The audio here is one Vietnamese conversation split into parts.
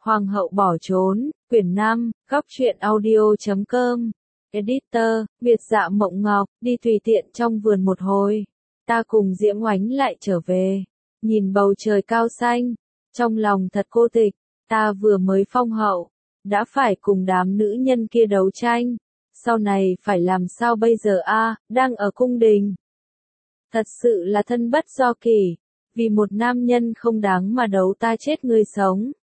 Hoàng hậu bỏ trốn, quyển 5, góc truyện audio.com. Editor, Việt Dạ Mộng Ngọc, đi tùy tiện trong vườn một hồi. Ta cùng Diễm Oánh lại trở về, nhìn bầu trời cao xanh, trong lòng thật cô tịch, ta vừa mới phong hậu, đã phải cùng đám nữ nhân kia đấu tranh, sau này phải làm sao bây giờ a? Đang ở cung đình. Thật sự là thân bất do kỷ, vì một nam nhân không đáng mà đấu ta chết người sống.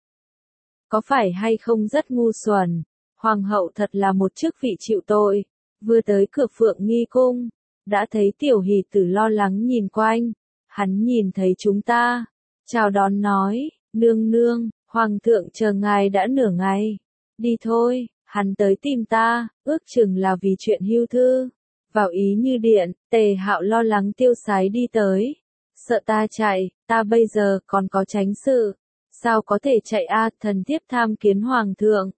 Có phải hay không rất ngu xuẩn, hoàng hậu thật là một chức vị chịu tội. Vừa tới cửa Phượng Nghi cung, đã thấy Tiểu Hỷ Tử lo lắng nhìn quanh, hắn nhìn thấy chúng ta, chào đón nói, nương nương, hoàng thượng chờ ngài đã nửa ngày, đi thôi. Hắn tới tìm ta, ước chừng là vì chuyện hưu thư. Vào ý như điện, Tề Hạo lo lắng tiêu sái đi tới, sợ ta chạy, ta bây giờ còn có chánh sự, sao có thể chạy a? Thần thiếp tham kiến hoàng thượng.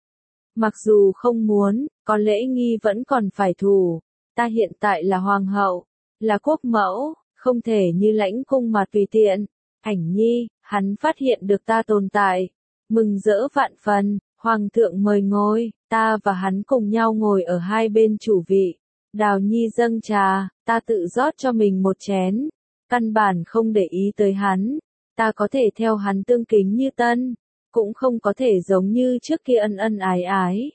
Mặc dù không muốn, có lễ nghi vẫn còn phải thủ, ta hiện tại là hoàng hậu, là quốc mẫu, không thể như lãnh cung mà tùy tiện. Ảnh Nhi, hắn phát hiện được ta tồn tại, mừng rỡ vạn phần, hoàng thượng mời ngồi, ta và hắn cùng nhau ngồi ở hai bên chủ vị. Đào Nhi dâng trà, ta tự rót cho mình một chén, căn bản không để ý tới hắn, ta có thể theo hắn tương kính như tân, cũng không có thể giống như trước kia ân ân ái ái.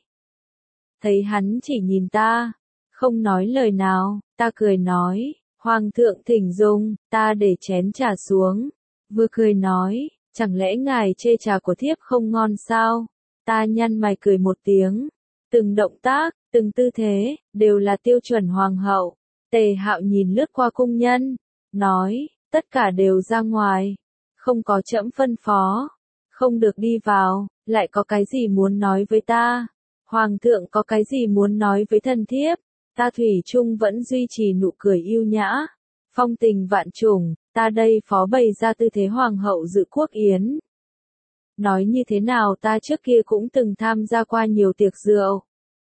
Thấy hắn chỉ nhìn ta, không nói lời nào, ta cười nói, hoàng thượng thỉnh dùng, ta để chén trà xuống, vừa cười nói, chẳng lẽ ngài chê trà của thiếp không ngon sao? Ta nhăn mày cười một tiếng, từng động tác, từng tư thế, đều là tiêu chuẩn hoàng hậu. Tề Hạo nhìn lướt qua cung nhân, nói, tất cả đều ra ngoài, không có trẫm phân phó, không được đi vào, lại có cái gì muốn nói với ta? Hoàng thượng có cái gì muốn nói với thần thiếp? Ta thủy chung vẫn duy trì nụ cười yêu nhã, phong tình vạn trùng, ta đây phó bày ra tư thế hoàng hậu dự quốc yến. Nói như thế nào ta trước kia cũng từng tham gia qua nhiều tiệc rượu.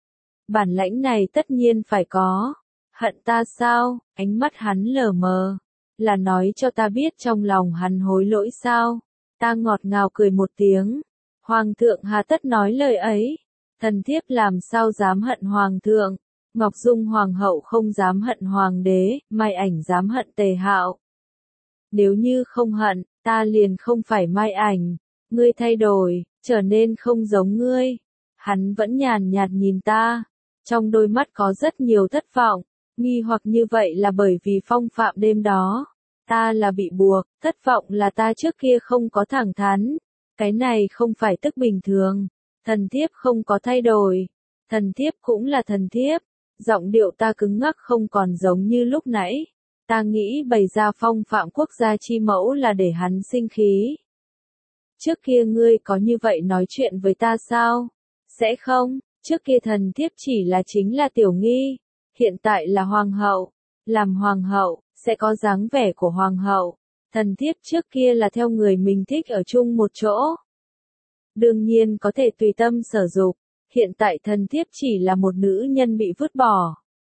Bản lãnh này tất nhiên phải có. Hận ta sao? Ánh mắt hắn lờ mờ. Là nói cho ta biết trong lòng hắn hối lỗi sao? Ta ngọt ngào cười một tiếng. Hoàng thượng hà tất nói lời ấy. Thần thiếp làm sao dám hận hoàng thượng. Ngọc Dung hoàng hậu không dám hận hoàng đế, Mai Ảnh dám hận Tề Hạo. Nếu như không hận, ta liền không phải Mai Ảnh. Ngươi thay đổi, trở nên không giống ngươi. Hắn vẫn nhàn nhạt nhìn ta, trong đôi mắt có rất nhiều thất vọng, nghi hoặc như vậy là bởi vì phong phạm đêm đó. Ta là bị buộc, thất vọng là ta trước kia không có thẳng thắn. Cái này không phải tức bình thường. Thần thiếp không có thay đổi. Thần thiếp cũng là thần thiếp. Giọng điệu ta cứng ngắc không còn giống như lúc nãy. Ta nghĩ bày ra phong phạm quốc gia chi mẫu là để hắn sinh khí. Trước kia ngươi có như vậy nói chuyện với ta sao? Sẽ không, trước kia thần thiếp chỉ là chính là tiểu nghi, hiện tại là hoàng hậu, làm hoàng hậu, sẽ có dáng vẻ của hoàng hậu, thần thiếp trước kia là theo người mình thích ở chung một chỗ. Đương nhiên có thể tùy tâm sở dục, hiện tại thần thiếp chỉ là một nữ nhân bị vứt bỏ.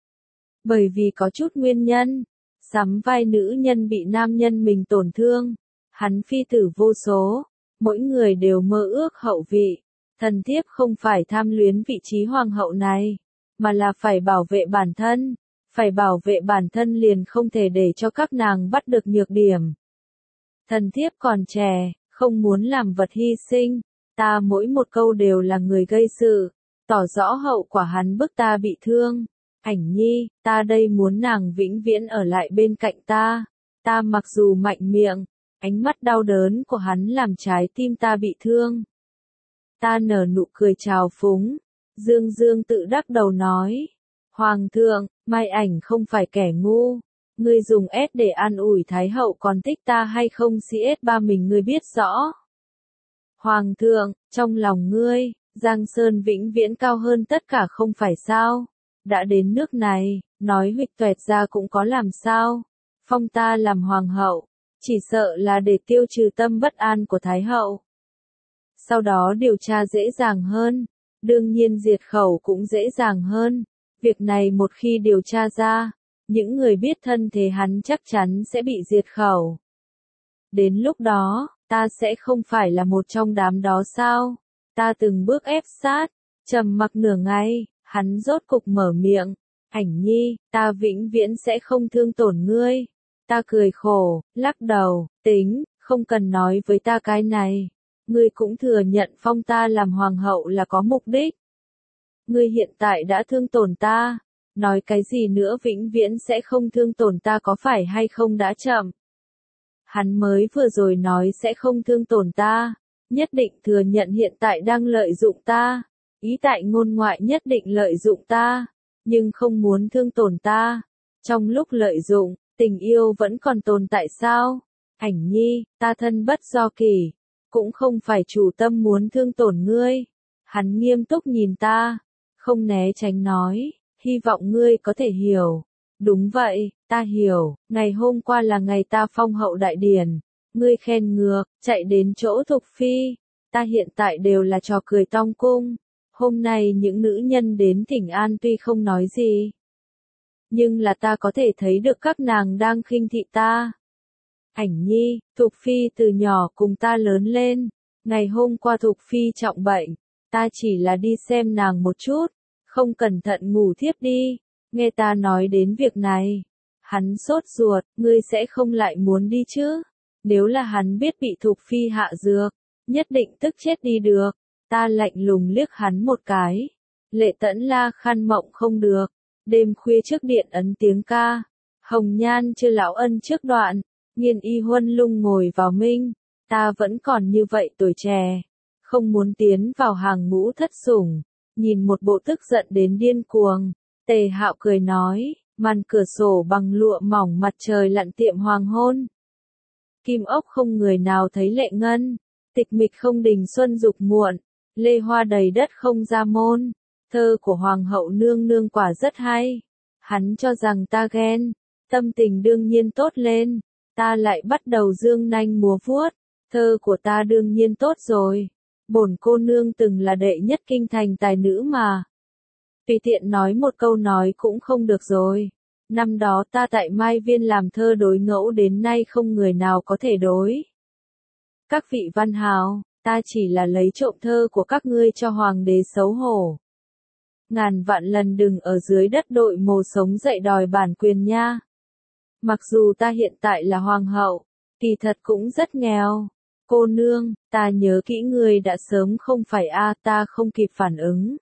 Bởi vì có chút nguyên nhân, sắm vai nữ nhân bị nam nhân mình tổn thương, hắn phi tử vô số. Mỗi người đều mơ ước hậu vị, thần thiếp không phải tham luyến vị trí hoàng hậu này, mà là phải bảo vệ bản thân, phải bảo vệ bản thân liền không thể để cho các nàng bắt được nhược điểm. Thần thiếp còn trẻ, không muốn làm vật hy sinh, ta mỗi một câu đều là người gây sự, tỏ rõ hậu quả hắn bức ta bị thương. Ảnh Nhi, ta đây muốn nàng vĩnh viễn ở lại bên cạnh ta, ta mặc dù mạnh miệng. Ánh mắt đau đớn của hắn làm trái tim ta bị thương. Ta nở nụ cười trào phúng. Dương Dương tự đắc đầu nói. Hoàng thượng, Mai Ảnh không phải kẻ ngu. Ngươi dùng S để an ủi Thái hậu còn thích ta hay không CS3 mình ngươi biết rõ. Hoàng thượng, trong lòng ngươi, Giang Sơn vĩnh viễn cao hơn tất cả không phải sao. Đã đến nước này, nói huỵch toẹt ra cũng có làm sao. Phong ta làm hoàng hậu. Chỉ sợ là để tiêu trừ tâm bất an của Thái hậu. Sau đó điều tra dễ dàng hơn, đương nhiên diệt khẩu cũng dễ dàng hơn. Việc này một khi điều tra ra, những người biết thân thế hắn chắc chắn sẽ bị diệt khẩu. Đến lúc đó, ta sẽ không phải là một trong đám đó sao? Ta từng bước ép sát, trầm mặc nửa ngày, hắn rốt cục mở miệng, Ảnh Nhi, ta vĩnh viễn sẽ không thương tổn ngươi. Ta cười khổ, lắc đầu, tính, không cần nói với ta cái này. Ngươi cũng thừa nhận phong ta làm hoàng hậu là có mục đích. Ngươi hiện tại đã thương tổn ta, nói cái gì nữa vĩnh viễn sẽ không thương tổn ta có phải hay không đã chậm. Hắn mới vừa rồi nói sẽ không thương tổn ta, nhất định thừa nhận hiện tại đang lợi dụng ta, ý tại ngôn ngoại nhất định lợi dụng ta, nhưng không muốn thương tổn ta. Trong lúc lợi dụng, tình yêu vẫn còn tồn tại sao? Ảnh Nhi, ta thân bất do kỳ, cũng không phải chủ tâm muốn thương tổn ngươi. Hắn nghiêm túc nhìn ta, không né tránh nói, hy vọng ngươi có thể hiểu. Đúng vậy, ta hiểu, ngày hôm qua là ngày ta phong hậu đại điển, ngươi khen ngược, chạy đến chỗ Thục Phi, ta hiện tại đều là trò cười tong cung. Hôm nay những nữ nhân đến thỉnh an tuy không nói gì, nhưng là ta có thể thấy được các nàng đang khinh thị ta. Ảnh Nhi, Thục Phi từ nhỏ cùng ta lớn lên, ngày hôm qua Thục Phi trọng bệnh, ta chỉ là đi xem nàng một chút, không cẩn thận ngủ thiếp đi, nghe ta nói đến việc này. Hắn sốt ruột, ngươi sẽ không lại muốn đi chứ? Nếu là hắn biết bị Thục Phi hạ dược, nhất định tức chết đi được. Ta lạnh lùng liếc hắn một cái. Lệ Tẫn la khăn mộng không được. Đêm khuya trước điện ấn tiếng ca. Hồng nhan chưa lão ân trước đoạn. Nghiên y huân lung ngồi vào minh. Ta vẫn còn như vậy tuổi trẻ. Không muốn tiến vào hàng ngũ thất sủng. Nhìn một bộ tức giận đến điên cuồng. Tề Hạo cười nói. Màn cửa sổ bằng lụa mỏng mặt trời lặn tiệm hoàng hôn. Kim ốc không người nào thấy lệ ngân. Tịch mịch không đình xuân dục muộn. Lê hoa đầy đất không ra môn. Thơ của hoàng hậu nương nương quả rất hay. Hắn cho rằng ta ghen. Tâm tình đương nhiên tốt lên. Ta lại bắt đầu dương nanh múa vuốt. Thơ của ta đương nhiên tốt rồi. Bổn cô nương từng là đệ nhất kinh thành tài nữ mà. Tùy tiện nói một câu nói cũng không được rồi. Năm đó ta tại Mai Viên làm thơ đối ngẫu đến nay không người nào có thể đối. Các vị văn hào, ta chỉ là lấy trộm thơ của các ngươi cho hoàng đế xấu hổ. Ngàn vạn lần đừng ở dưới đất đội mồ sống dậy đòi bản quyền nha. Mặc dù ta hiện tại là hoàng hậu, kỳ thật cũng rất nghèo. Cô nương, ta nhớ kỹ ngươi đã sớm không phải ta không kịp phản ứng.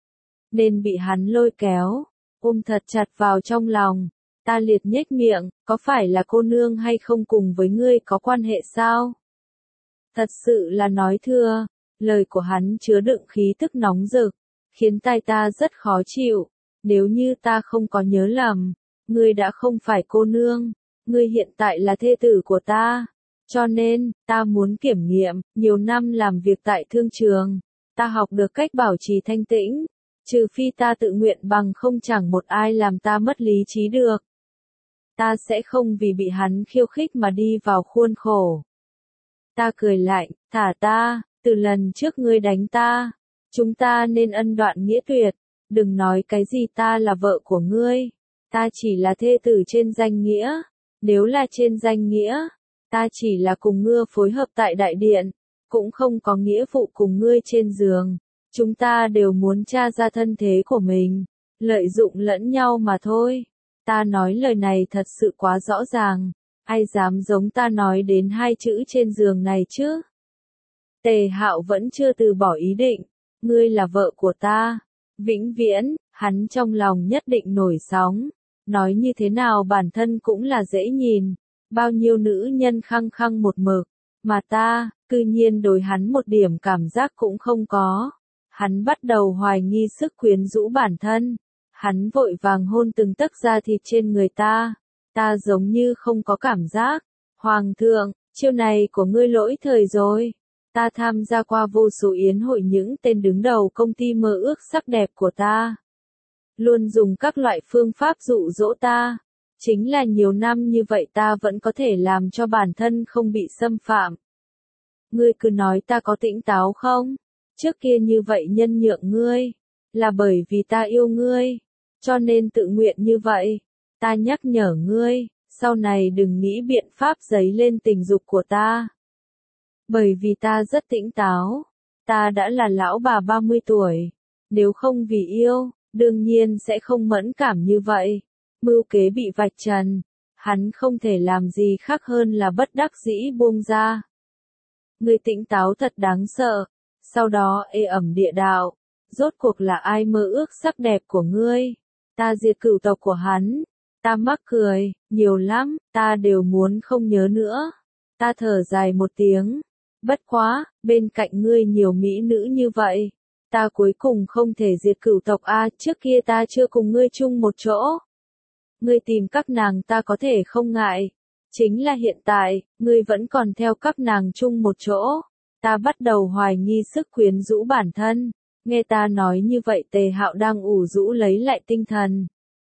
Nên bị hắn lôi kéo, ôm thật chặt vào trong lòng. Ta liệt nhếch miệng, có phải là cô nương hay không cùng với ngươi có quan hệ sao? Thật sự là nói thưa, lời của hắn chứa đựng khí tức nóng rực, khiến tai ta rất khó chịu. Nếu như ta không có nhớ lầm, ngươi đã không phải cô nương, ngươi hiện tại là thê tử của ta. Cho nên, ta muốn kiểm nghiệm, nhiều năm làm việc tại thương trường, ta học được cách bảo trì thanh tĩnh, trừ phi ta tự nguyện bằng không chẳng một ai làm ta mất lý trí được. Ta sẽ không vì bị hắn khiêu khích mà đi vào khuôn khổ. Ta cười lạnh, thả ta, từ lần trước ngươi đánh ta, chúng ta nên ân đoạn nghĩa tuyệt, đừng nói cái gì ta là vợ của ngươi, ta chỉ là thê tử trên danh nghĩa, nếu là trên danh nghĩa, ta chỉ là cùng ngươi phối hợp tại đại điện, cũng không có nghĩa vụ cùng ngươi trên giường, chúng ta đều muốn tra ra thân thế của mình, lợi dụng lẫn nhau mà thôi. Ta nói lời này thật sự quá rõ ràng. Ai dám giống ta nói đến hai chữ trên giường này chứ? Tề Hạo vẫn chưa từ bỏ ý định. Ngươi là vợ của ta. Vĩnh viễn, hắn trong lòng nhất định nổi sóng. Nói như thế nào bản thân cũng là dễ nhìn. Bao nhiêu nữ nhân khăng khăng một mực. Mà ta, cư nhiên đối hắn một điểm cảm giác cũng không có. Hắn bắt đầu hoài nghi sức quyến rũ bản thân. Hắn vội vàng hôn từng tấc da thịt trên người ta. Ta giống như không có cảm giác. Hoàng thượng, chiêu này của ngươi lỗi thời rồi. Ta tham gia qua vô số yến hội những tên đứng đầu công ty mơ ước sắc đẹp của ta. Luôn dùng các loại phương pháp dụ dỗ ta. Chính là nhiều năm như vậy ta vẫn có thể làm cho bản thân không bị xâm phạm. Ngươi cứ nói ta có tỉnh táo không? Trước kia như vậy nhân nhượng ngươi. Là bởi vì ta yêu ngươi. Cho nên tự nguyện như vậy. Ta nhắc nhở ngươi, sau này đừng nghĩ biện pháp giấy lên tình dục của ta. Bởi vì ta rất tỉnh táo. Ta đã là lão bà 30 tuổi. Nếu không vì yêu, đương nhiên sẽ không mẫn cảm như vậy. Mưu kế bị vạch trần. Hắn không thể làm gì khác hơn là bất đắc dĩ buông ra. Ngươi tỉnh táo thật đáng sợ. Sau đó ê ẩm địa đạo. Rốt cuộc là ai mơ ước sắc đẹp của ngươi? Ta diệt cửu tộc của hắn. Ta mắc cười, nhiều lắm, ta đều muốn không nhớ nữa. Ta thở dài một tiếng. Bất quá, bên cạnh ngươi nhiều mỹ nữ như vậy. Ta cuối cùng không thể diệt cửu tộc a, trước kia ta chưa cùng ngươi chung một chỗ. Ngươi tìm các nàng ta có thể không ngại. Chính là hiện tại, ngươi vẫn còn theo các nàng chung một chỗ. Ta bắt đầu hoài nghi sức quyến rũ bản thân. Nghe ta nói như vậy Tề Hạo đang ủ rũ lấy lại tinh thần.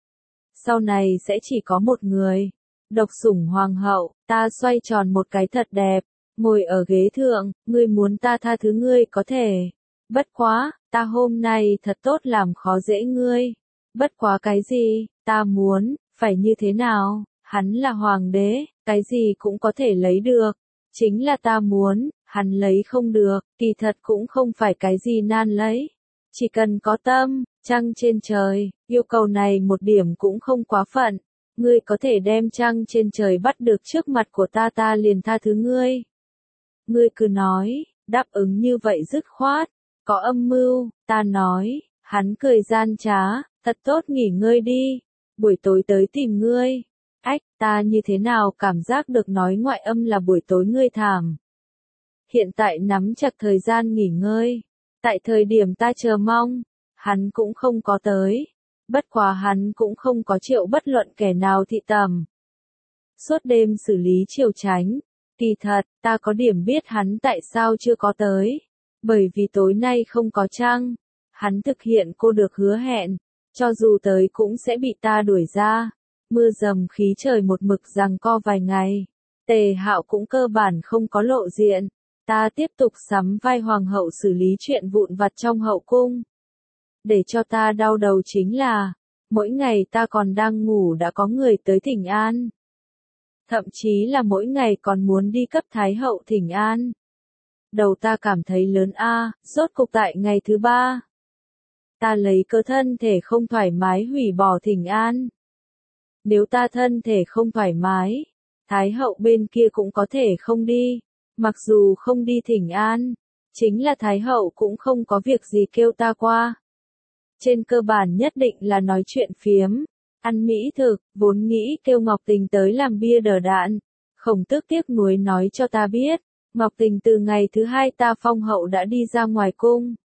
Sau này sẽ chỉ có một người. Độc sủng hoàng hậu, ta xoay tròn một cái thật đẹp. Ngồi ở ghế thượng, ngươi muốn ta tha thứ ngươi có thể. Bất quá, ta hôm nay thật tốt làm khó dễ ngươi. Bất quá cái gì, ta muốn, phải như thế nào, hắn là hoàng đế, cái gì cũng có thể lấy được. Chính là ta muốn, hắn lấy không được, kỳ thật cũng không phải cái gì nan lấy. Chỉ cần có tâm, trăng trên trời, yêu cầu này một điểm cũng không quá phận. Ngươi có thể đem trăng trên trời bắt được trước mặt của ta liền tha thứ ngươi. Ngươi cứ nói, đáp ứng như vậy dứt khoát, có âm mưu, ta nói, hắn cười gian trá, thật tốt nghỉ ngơi đi, buổi tối tới tìm ngươi. Ách, ta như thế nào cảm giác được nói ngoại âm là buổi tối ngươi thảm. Hiện tại nắm chặt thời gian nghỉ ngơi, tại thời điểm ta chờ mong, hắn cũng không có tới, bất quá hắn cũng không có triệu bất luận kẻ nào thị tầm. Suốt đêm xử lý triều tránh. Kỳ thật, ta có điểm biết hắn tại sao chưa có tới. Bởi vì tối nay không có trăng. Hắn thực hiện cô được hứa hẹn. Cho dù tới cũng sẽ bị ta đuổi ra. Mưa dầm khí trời một mực giằng co vài ngày. Tề Hạo cũng cơ bản không có lộ diện. Ta tiếp tục sắm vai hoàng hậu xử lý chuyện vụn vặt trong hậu cung. Để cho ta đau đầu chính là, mỗi ngày ta còn đang ngủ đã có người tới thỉnh an. Thậm chí là mỗi ngày còn muốn đi cấp Thái hậu thỉnh an. Đầu ta cảm thấy lớn rốt cục tại ngày thứ 3. Ta lấy cơ thân thể không thoải mái hủy bỏ thỉnh an. Nếu ta thân thể không thoải mái, Thái hậu bên kia cũng có thể không đi. Mặc dù không đi thỉnh an, chính là Thái hậu cũng không có việc gì kêu ta qua. Trên cơ bản nhất định là nói chuyện phiếm. Ăn mỹ thực, vốn nghĩ kêu Ngọc Tình tới làm bia đỡ đạn. Khổng Tước tiếc nuối nói cho ta biết, Ngọc Tình từ ngày thứ 2 ta phong hậu đã đi ra ngoài cung.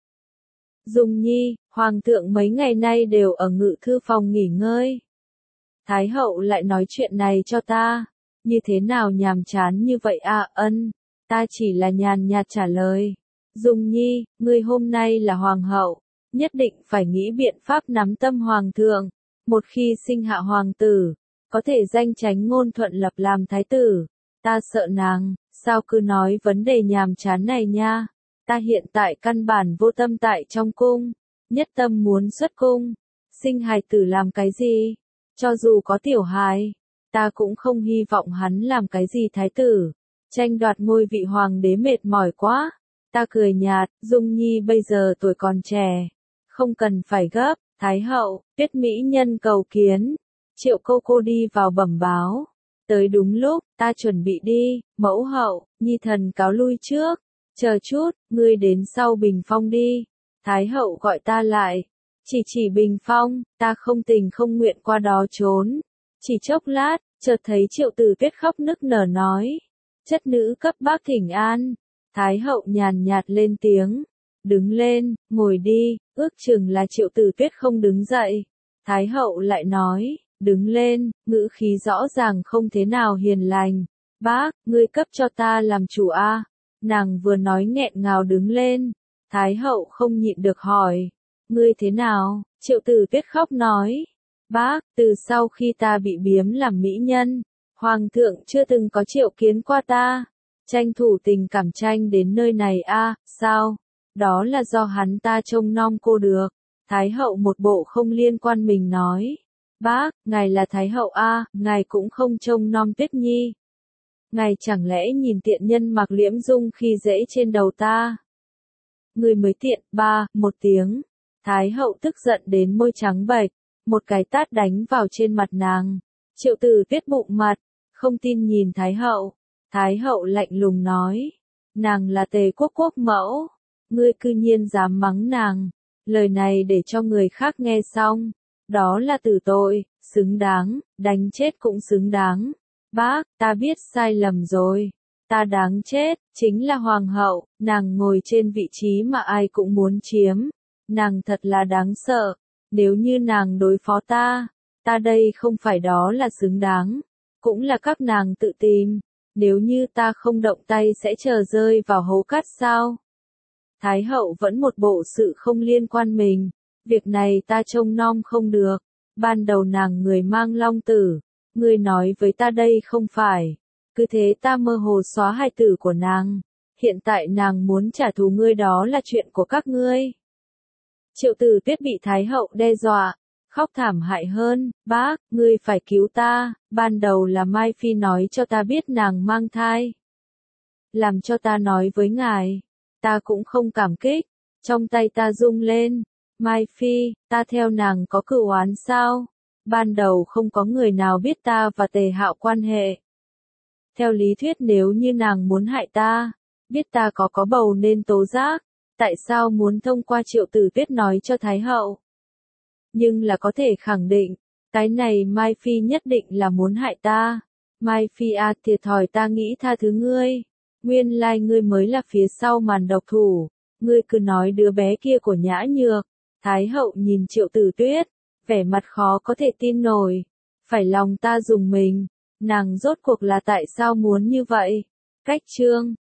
Dung Nhi, Hoàng thượng mấy ngày nay đều ở ngự thư phòng nghỉ ngơi. Thái hậu lại nói chuyện này cho ta. Như thế nào nhàm chán như vậy ân. Ta chỉ là nhàn nhạt trả lời. Dung Nhi, ngươi hôm nay là Hoàng hậu. Nhất định phải nghĩ biện pháp nắm tâm Hoàng thượng. Một khi sinh hạ hoàng tử, có thể danh chánh ngôn thuận lập làm thái tử. Ta sợ nàng, sao cứ nói vấn đề nhàm chán này nha. Ta hiện tại căn bản vô tâm tại trong cung, nhất tâm muốn xuất cung. Sinh hài tử làm cái gì? Cho dù có tiểu hài, ta cũng không hy vọng hắn làm cái gì thái tử. Tranh đoạt ngôi vị hoàng đế mệt mỏi quá. Ta cười nhạt, Dung Nhi bây giờ tuổi còn trẻ, không cần phải gấp. Thái hậu, Tuyết mỹ nhân cầu kiến. Triệu cô đi vào bẩm báo. Tới đúng lúc, ta chuẩn bị đi. Mẫu hậu, Nhi thần cáo lui trước. Chờ chút, ngươi đến sau bình phong đi. Thái hậu gọi ta lại. Chỉ bình phong, ta không tình không nguyện qua đó trốn. Chỉ chốc lát, chợt thấy Triệu Tử Tuyết khóc nức nở nói. Chất nữ cấp bác thỉnh an. Thái hậu nhàn nhạt lên tiếng. Đứng lên, ngồi đi, ước chừng là Triệu Tử Tuyết không đứng dậy. Thái hậu lại nói, đứng lên, ngữ khí rõ ràng không thế nào hiền lành. Bác, ngươi cấp cho ta làm chủ Nàng vừa nói nghẹn ngào đứng lên. Thái hậu không nhịn được hỏi, ngươi thế nào? Triệu Tử Tuyết khóc nói, bác, từ sau khi ta bị biếm làm mỹ nhân, Hoàng thượng chưa từng có triệu kiến qua ta. Tranh thủ tình cảm tranh đến nơi này sao? Đó là do hắn ta trông nom cô được. Thái hậu một bộ không liên quan mình nói. Bác, ngài là Thái hậu ngài cũng không trông nom Tuyết Nhi. Ngài chẳng lẽ nhìn tiện nhân mặc liễm dung khi dễ trên đầu ta? Người mới tiện, một tiếng. Thái hậu tức giận đến môi trắng bệch, một cái tát đánh vào trên mặt nàng. Triệu Tử Tuyết bụng mặt, không tin nhìn Thái hậu. Thái hậu lạnh lùng nói, nàng là Tề quốc quốc mẫu, ngươi cư nhiên dám mắng nàng. Lời này để cho người khác nghe xong, đó là tử tội, xứng đáng, đánh chết cũng xứng đáng. Bác, ta biết sai lầm rồi, ta đáng chết, chính là hoàng hậu, nàng ngồi trên vị trí mà ai cũng muốn chiếm. Nàng thật là đáng sợ, nếu như nàng đối phó ta đây không phải đó là xứng đáng, cũng là các nàng tự tìm, nếu như ta không động tay sẽ chờ rơi vào hố cát sao? Thái hậu vẫn một bộ sự không liên quan mình, việc này ta trông nom không được, ban đầu nàng người mang long tử, ngươi nói với ta đây không phải, cứ thế ta mơ hồ xóa hài tử của nàng, hiện tại nàng muốn trả thù ngươi đó là chuyện của các ngươi. Triệu Tử Tuyết bị Thái hậu đe dọa, khóc thảm hại hơn, bác, ngươi phải cứu ta, ban đầu là Mai Phi nói cho ta biết nàng mang thai. Làm cho ta nói với ngài, ta cũng không cảm kích, trong tay ta rung lên, Mai Phi, ta theo nàng có cửu oán sao? Ban đầu không có người nào biết ta và Tề Hạo quan hệ. Theo lý thuyết nếu như nàng muốn hại ta, biết ta có bầu nên tố giác, tại sao muốn thông qua Triệu Tử Tuyết nói cho Thái hậu? Nhưng là có thể khẳng định, cái này Mai Phi nhất định là muốn hại ta. Mai Phi thiệt thòi ta nghĩ tha thứ ngươi. Nguyên lai ngươi mới là phía sau màn độc thủ. Ngươi cứ nói đứa bé kia của Nhã Nhược. Thái hậu nhìn Triệu Tử Tuyết, vẻ mặt khó có thể tin nổi. Phải lòng ta dùng mình. Nàng rốt cuộc là tại sao muốn như vậy? Cách chương